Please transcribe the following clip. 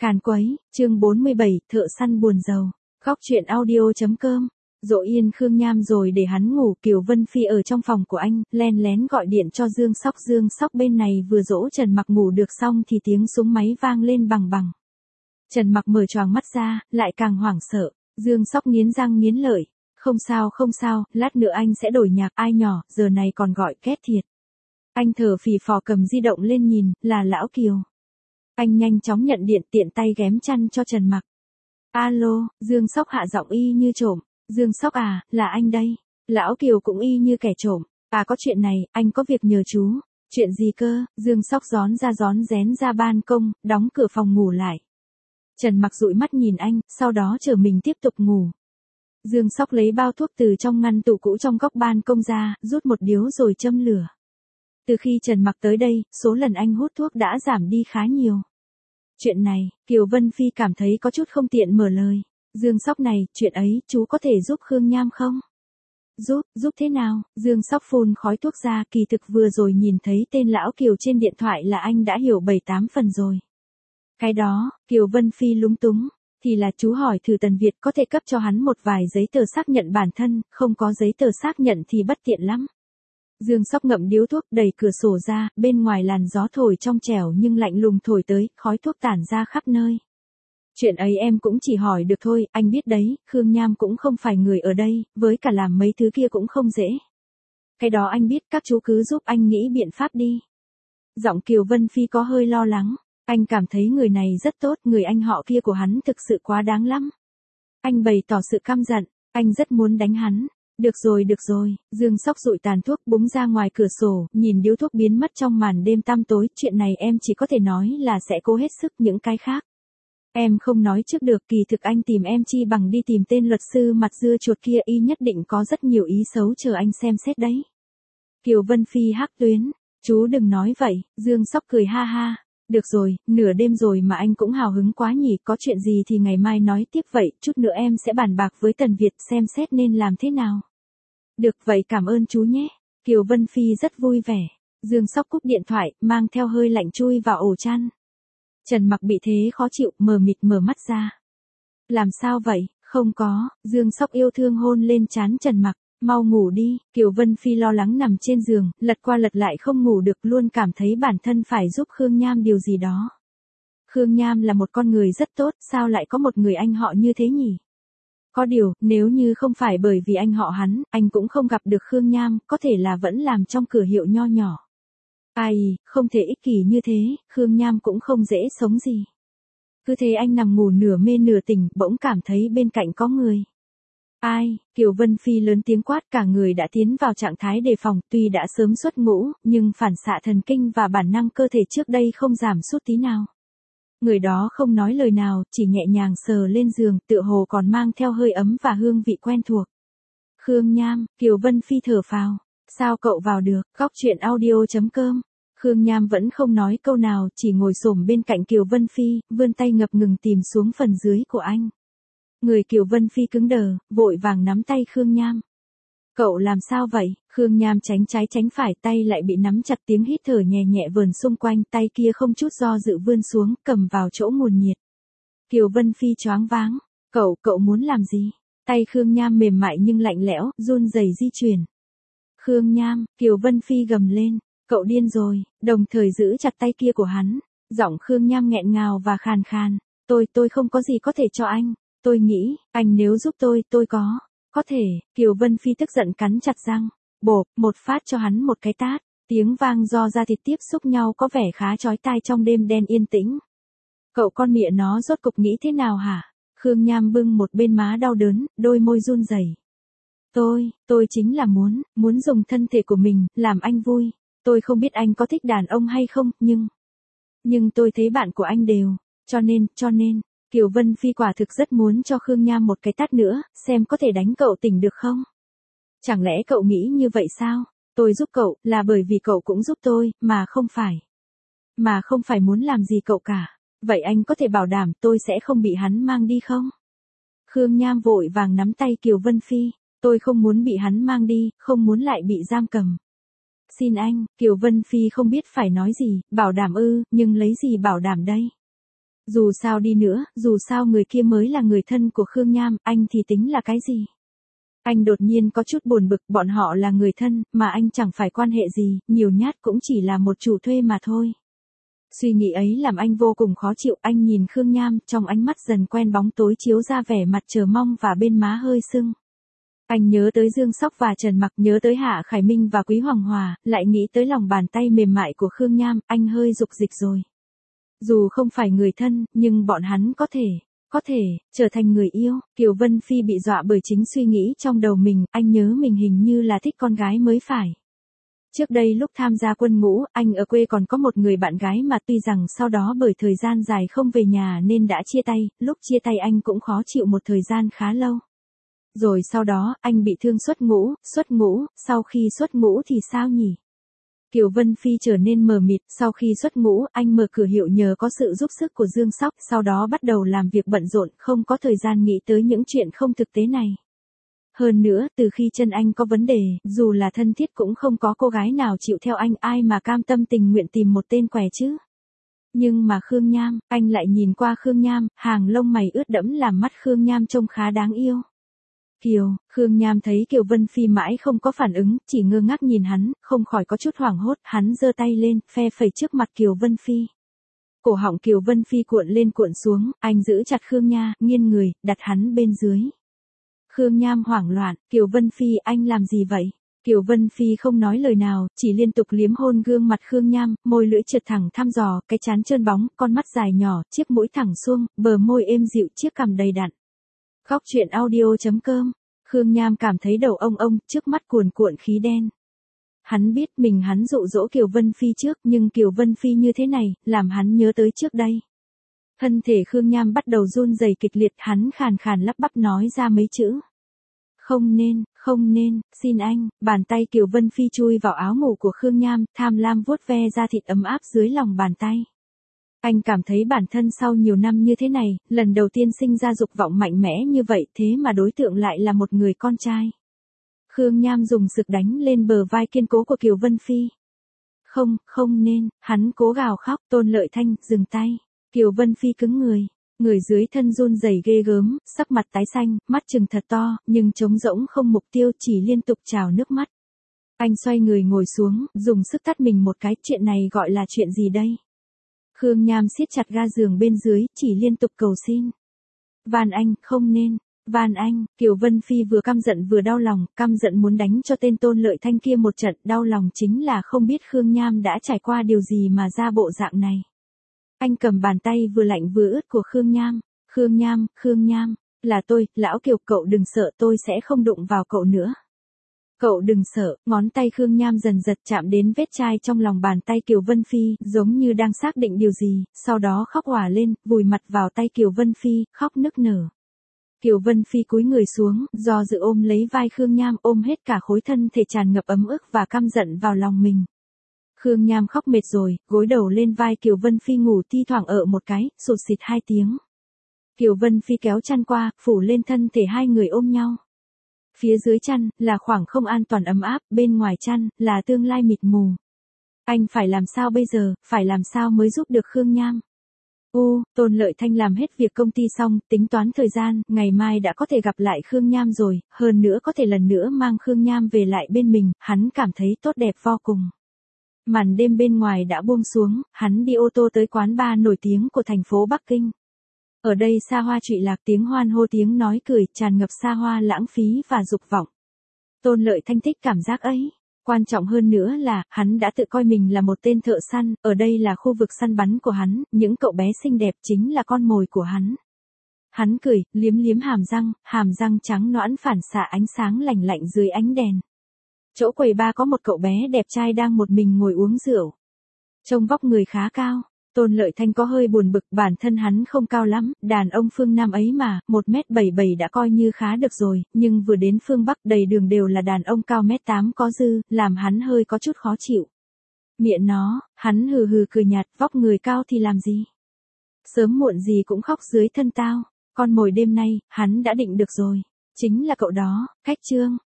Càn quấy, chương 47, thợ săn buồn rầu. Góc truyện audio.com. Dỗ yên Khương Nham rồi để hắn ngủ. Kiều Vân Phi ở trong phòng của anh, len lén gọi điện cho Dương Sóc. Dương Sóc bên này vừa dỗ Trần Mặc ngủ được xong thì tiếng súng máy vang lên bằng bằng. Trần Mặc mở choàng mắt ra, lại càng hoảng sợ. Dương Sóc nghiến răng nghiến lợi. Không sao, lát nữa anh sẽ đổi nhạc. Ai nhỏ, giờ này còn gọi két thiệt. Anh thở phì phò cầm di động lên nhìn, là lão Kiều. Anh nhanh chóng nhận điện, tiện tay ghém chăn cho Trần Mặc. Alo, Dương Sóc hạ giọng y như trộm. Dương Sóc à, là anh đây. Lão Kiều cũng y như kẻ trộm. À có chuyện này, anh có việc nhờ chú. Chuyện gì cơ? Dương Sóc rón rén ra ban công, đóng cửa phòng ngủ lại. Trần Mặc dụi mắt nhìn anh, sau đó chờ mình tiếp tục ngủ. Dương Sóc lấy bao thuốc từ trong ngăn tủ cũ trong góc ban công ra, rút một điếu rồi châm lửa. Từ khi Trần Mặc tới đây, số lần anh hút thuốc đã giảm đi khá nhiều. Chuyện này, Kiều Vân Phi cảm thấy có chút không tiện mở lời. Dương Sóc này, chuyện ấy, chú có thể giúp Khương Nham không? Giúp thế nào? Dương Sóc phun khói thuốc ra, kỳ thực vừa rồi nhìn thấy tên lão Kiều trên điện thoại là anh đã hiểu 7-8 phần rồi. Cái đó, Kiều Vân Phi lúng túng, thì là chú hỏi thử Tần Việt có thể cấp cho hắn một vài giấy tờ xác nhận bản thân, không có giấy tờ xác nhận thì bất tiện lắm. Dương Sóc ngậm điếu thuốc, đẩy cửa sổ ra, bên ngoài làn gió thổi trong trẻo nhưng lạnh lùng thổi tới, khói thuốc tản ra khắp nơi. Chuyện ấy em cũng chỉ hỏi được thôi, anh biết đấy, Khương Nham cũng không phải người ở đây, với cả làm mấy thứ kia cũng không dễ. Cái đó anh biết, các chú cứ giúp anh nghĩ biện pháp đi. Giọng Kiều Vân Phi có hơi lo lắng, anh cảm thấy người này rất tốt, người anh họ kia của hắn thực sự quá đáng lắm. Anh bày tỏ sự căm giận, anh rất muốn đánh hắn. Được rồi, Dương Sóc dụi tàn thuốc búng ra ngoài cửa sổ, nhìn điếu thuốc biến mất trong màn đêm tăm tối, chuyện này em chỉ có thể nói là sẽ cố hết sức, những cái khác. Em không nói trước được, kỳ thực anh tìm em chi bằng đi tìm tên luật sư mặt dưa chuột kia, y nhất định có rất nhiều ý xấu chờ anh xem xét đấy. Kiều Vân Phi hắc tuyến, chú đừng nói vậy, Dương Sóc cười ha ha. Được rồi, nửa đêm rồi mà anh cũng hào hứng quá nhỉ, có chuyện gì thì ngày mai nói tiếp vậy, chút nữa em sẽ bàn bạc với Tần Việt xem xét nên làm thế nào. Được vậy cảm ơn chú nhé. Kiều Vân Phi rất vui vẻ. Dương Sóc cúp điện thoại, mang theo hơi lạnh chui vào ổ chăn. Trần Mặc bị thế khó chịu, mờ mịt mở mắt ra. Làm sao vậy? Không có, Dương Sóc yêu thương hôn lên trán Trần Mặc. Mau ngủ đi, Kiều Vân Phi lo lắng nằm trên giường, lật qua lật lại không ngủ được, luôn cảm thấy bản thân phải giúp Khương Nham điều gì đó. Khương Nham là một con người rất tốt, sao lại có một người anh họ như thế nhỉ? Có điều, nếu như không phải bởi vì anh họ hắn, anh cũng không gặp được Khương Nham, có thể là vẫn làm trong cửa hiệu nho nhỏ. Ai, không thể ích kỷ như thế, Khương Nham cũng không dễ sống gì. Cứ thế anh nằm ngủ nửa mê nửa tỉnh, bỗng cảm thấy bên cạnh có người. Ai, Kiều Vân Phi lớn tiếng quát, cả người đã tiến vào trạng thái đề phòng, tuy đã sớm xuất ngũ, nhưng phản xạ thần kinh và bản năng cơ thể trước đây không giảm sút tí nào. Người đó không nói lời nào, chỉ nhẹ nhàng sờ lên giường, tựa hồ còn mang theo hơi ấm và hương vị quen thuộc. Khương Nham, Kiều Vân Phi thở phào, sao cậu vào được, góc truyện audio.com. Khương Nham vẫn không nói câu nào, chỉ ngồi xổm bên cạnh Kiều Vân Phi, vươn tay ngập ngừng tìm xuống phần dưới của anh. Người Kiều Vân Phi cứng đờ, vội vàng nắm tay Khương Nham. Cậu làm sao vậy? Khương Nham tránh trái tránh phải, tay lại bị nắm chặt, tiếng hít thở nhẹ nhẹ vờn xung quanh, tay kia không chút do dự vươn xuống, cầm vào chỗ nguồn nhiệt. Kiều Vân Phi choáng váng. Cậu muốn làm gì? Tay Khương Nham mềm mại nhưng lạnh lẽo, run rẩy di chuyển. Khương Nham, Kiều Vân Phi gầm lên. Cậu điên rồi, đồng thời giữ chặt tay kia của hắn. Giọng Khương Nham nghẹn ngào và khàn khàn. Tôi không có gì có thể cho anh. Tôi nghĩ, anh nếu giúp tôi có thể. Kiều Vân Phi tức giận cắn chặt răng. Bộp, một phát cho hắn một cái tát. Tiếng vang do da thịt tiếp xúc nhau có vẻ khá chói tai trong đêm đen yên tĩnh. Cậu con mịa nó rốt cục nghĩ thế nào hả? Khương Nham bưng một bên má đau đớn, đôi môi run rẩy. Tôi chính là muốn dùng thân thể của mình, làm anh vui. Tôi không biết anh có thích đàn ông hay không, nhưng tôi thấy bạn của anh đều. Cho nên, Kiều Vân Phi quả thực rất muốn cho Khương Nham một cái tát nữa, xem có thể đánh cậu tỉnh được không? Chẳng lẽ cậu nghĩ như vậy sao? Tôi giúp cậu, là bởi vì cậu cũng giúp tôi, mà không phải muốn làm gì cậu cả. Vậy anh có thể bảo đảm tôi sẽ không bị hắn mang đi không? Khương Nham vội vàng nắm tay Kiều Vân Phi. Tôi không muốn bị hắn mang đi, không muốn lại bị giam cầm. Xin anh, Kiều Vân Phi không biết phải nói gì, bảo đảm ư, nhưng lấy gì bảo đảm đây? Dù sao đi nữa, dù sao người kia mới là người thân của Khương Nham, anh thì tính là cái gì? Anh đột nhiên có chút buồn bực, bọn họ là người thân, mà anh chẳng phải quan hệ gì, nhiều nhát cũng chỉ là một chủ thuê mà thôi. Suy nghĩ ấy làm anh vô cùng khó chịu, anh nhìn Khương Nham, trong ánh mắt dần quen bóng tối chiếu ra vẻ mặt chờ mong và bên má hơi sưng. Anh nhớ tới Dương Sóc và Trần Mặc, nhớ tới Hạ Khải Minh và Quý Hoàng Hòa, lại nghĩ tới lòng bàn tay mềm mại của Khương Nham, anh hơi dục dịch rồi. Dù không phải người thân, nhưng bọn hắn có thể, trở thành người yêu. Kiều Vân Phi bị dọa bởi chính suy nghĩ trong đầu mình, anh nhớ mình hình như là thích con gái mới phải. Trước đây lúc tham gia quân ngũ, anh ở quê còn có một người bạn gái mà tuy rằng sau đó bởi thời gian dài không về nhà nên đã chia tay, lúc chia tay anh cũng khó chịu một thời gian khá lâu. Rồi sau đó, anh bị thương xuất ngũ, sau khi xuất ngũ thì sao nhỉ? Kiều Vân Phi trở nên mờ mịt, sau khi xuất ngũ, anh mở cửa hiệu nhờ có sự giúp sức của Dương Sóc, sau đó bắt đầu làm việc bận rộn, không có thời gian nghĩ tới những chuyện không thực tế này. Hơn nữa, từ khi chân anh có vấn đề, dù là thân thiết cũng không có cô gái nào chịu theo anh, ai mà cam tâm tình nguyện tìm một tên què chứ. Nhưng mà Khương Nham, anh lại nhìn qua Khương Nham, hàng lông mày ướt đẫm làm mắt Khương Nham trông khá đáng yêu. Khương Nham thấy Kiều Vân Phi mãi không có phản ứng, chỉ ngơ ngác nhìn hắn, không khỏi có chút hoảng hốt, hắn giơ tay lên, phe phẩy trước mặt Kiều Vân Phi. Cổ họng Kiều Vân Phi cuộn lên cuộn xuống, anh giữ chặt Khương Nham, nghiêng người, đặt hắn bên dưới. Khương Nham hoảng loạn, Kiều Vân Phi anh làm gì vậy? Kiều Vân Phi không nói lời nào, chỉ liên tục liếm hôn gương mặt Khương Nham, môi lưỡi trượt thẳng thăm dò, cái trán trơn bóng, con mắt dài nhỏ, chiếc mũi thẳng xuông, bờ môi êm dịu, chiếc cằm đầy đặn. Khóc chuyện audio.com. Khương Nham cảm thấy đầu ông, trước mắt cuồn cuộn khí đen. Hắn biết hắn dụ dỗ Kiều Vân Phi trước, nhưng Kiều Vân Phi như thế này, làm hắn nhớ tới trước đây. Thân thể Khương Nham bắt đầu run rẩy kịch liệt, hắn khàn khàn lắp bắp nói ra mấy chữ. Không nên, xin anh, bàn tay Kiều Vân Phi chui vào áo ngủ của Khương Nham, tham lam vuốt ve da thịt ấm áp dưới lòng bàn tay. Anh cảm thấy bản thân sau nhiều năm như thế này, lần đầu tiên sinh ra dục vọng mạnh mẽ như vậy, thế mà đối tượng lại là một người con trai. Khương Nham dùng sức đánh lên bờ vai kiên cố của Kiều Vân Phi. Không nên, hắn cố gào khóc, Tôn Lợi Thanh, dừng tay. Kiều Vân Phi cứng người dưới thân run rẩy ghê gớm, sắc mặt tái xanh, mắt trừng thật to, nhưng trống rỗng không mục tiêu, chỉ liên tục trào nước mắt. Anh xoay người ngồi xuống, dùng sức tát mình một cái, chuyện này gọi là chuyện gì đây? Khương Nham siết chặt ga giường bên dưới, chỉ liên tục cầu xin. Van anh, không nên. Van anh, Kiều Vân Phi vừa căm giận vừa đau lòng, căm giận muốn đánh cho tên Tôn Lợi Thanh kia một trận, đau lòng chính là không biết Khương Nham đã trải qua điều gì mà ra bộ dạng này. Anh cầm bàn tay vừa lạnh vừa ướt của Khương Nham. Khương Nham, là tôi, lão Kiều, cậu đừng sợ, tôi sẽ không đụng vào cậu nữa. Cậu đừng sợ, ngón tay Khương Nham dần giật chạm đến vết chai trong lòng bàn tay Kiều Vân Phi, giống như đang xác định điều gì, sau đó khóc òa lên, vùi mặt vào tay Kiều Vân Phi, khóc nức nở. Kiều Vân Phi cúi người xuống, do dự ôm lấy vai Khương Nham, ôm hết cả khối thân thể tràn ngập ấm ức và căm giận vào lòng mình. Khương Nham khóc mệt rồi, gối đầu lên vai Kiều Vân Phi ngủ, thi thoảng ở một cái, sụt xịt 2 tiếng. Kiều Vân Phi kéo chăn qua, phủ lên thân thể hai người ôm nhau. Phía dưới chăn, là khoảng không an toàn ấm áp, bên ngoài chăn, là tương lai mịt mù. Anh phải làm sao bây giờ, phải làm sao mới giúp được Khương Nham? Tôn Lợi Thanh làm hết việc công ty xong, tính toán thời gian, ngày mai đã có thể gặp lại Khương Nham rồi, hơn nữa có thể lần nữa mang Khương Nham về lại bên mình, hắn cảm thấy tốt đẹp vô cùng. Màn đêm bên ngoài đã buông xuống, hắn đi ô tô tới quán bar nổi tiếng của thành phố Bắc Kinh. Ở đây xa hoa trụy lạc, tiếng hoan hô, tiếng nói cười, tràn ngập xa hoa, lãng phí và dục vọng. Tôn Lợi Thanh thích cảm giác ấy. Quan trọng hơn nữa là, hắn đã tự coi mình là một tên thợ săn, ở đây là khu vực săn bắn của hắn, những cậu bé xinh đẹp chính là con mồi của hắn. Hắn cười, liếm liếm hàm răng trắng nõn phản xạ ánh sáng lành lạnh dưới ánh đèn. Chỗ quầy bar có một cậu bé đẹp trai đang một mình ngồi uống rượu. Trông vóc người khá cao. Tôn Lợi Thanh có hơi buồn bực, bản thân hắn không cao lắm, đàn ông phương Nam ấy mà, 1m77 đã coi như khá được rồi, nhưng vừa đến phương Bắc đầy đường đều là đàn ông cao 1m8 có dư, làm hắn hơi có chút khó chịu. Miệng nó, hắn hừ hừ cười nhạt, vóc người cao thì làm gì? Sớm muộn gì cũng khóc dưới thân tao, con mồi đêm nay, hắn đã định được rồi. Chính là cậu đó, Khách Trương.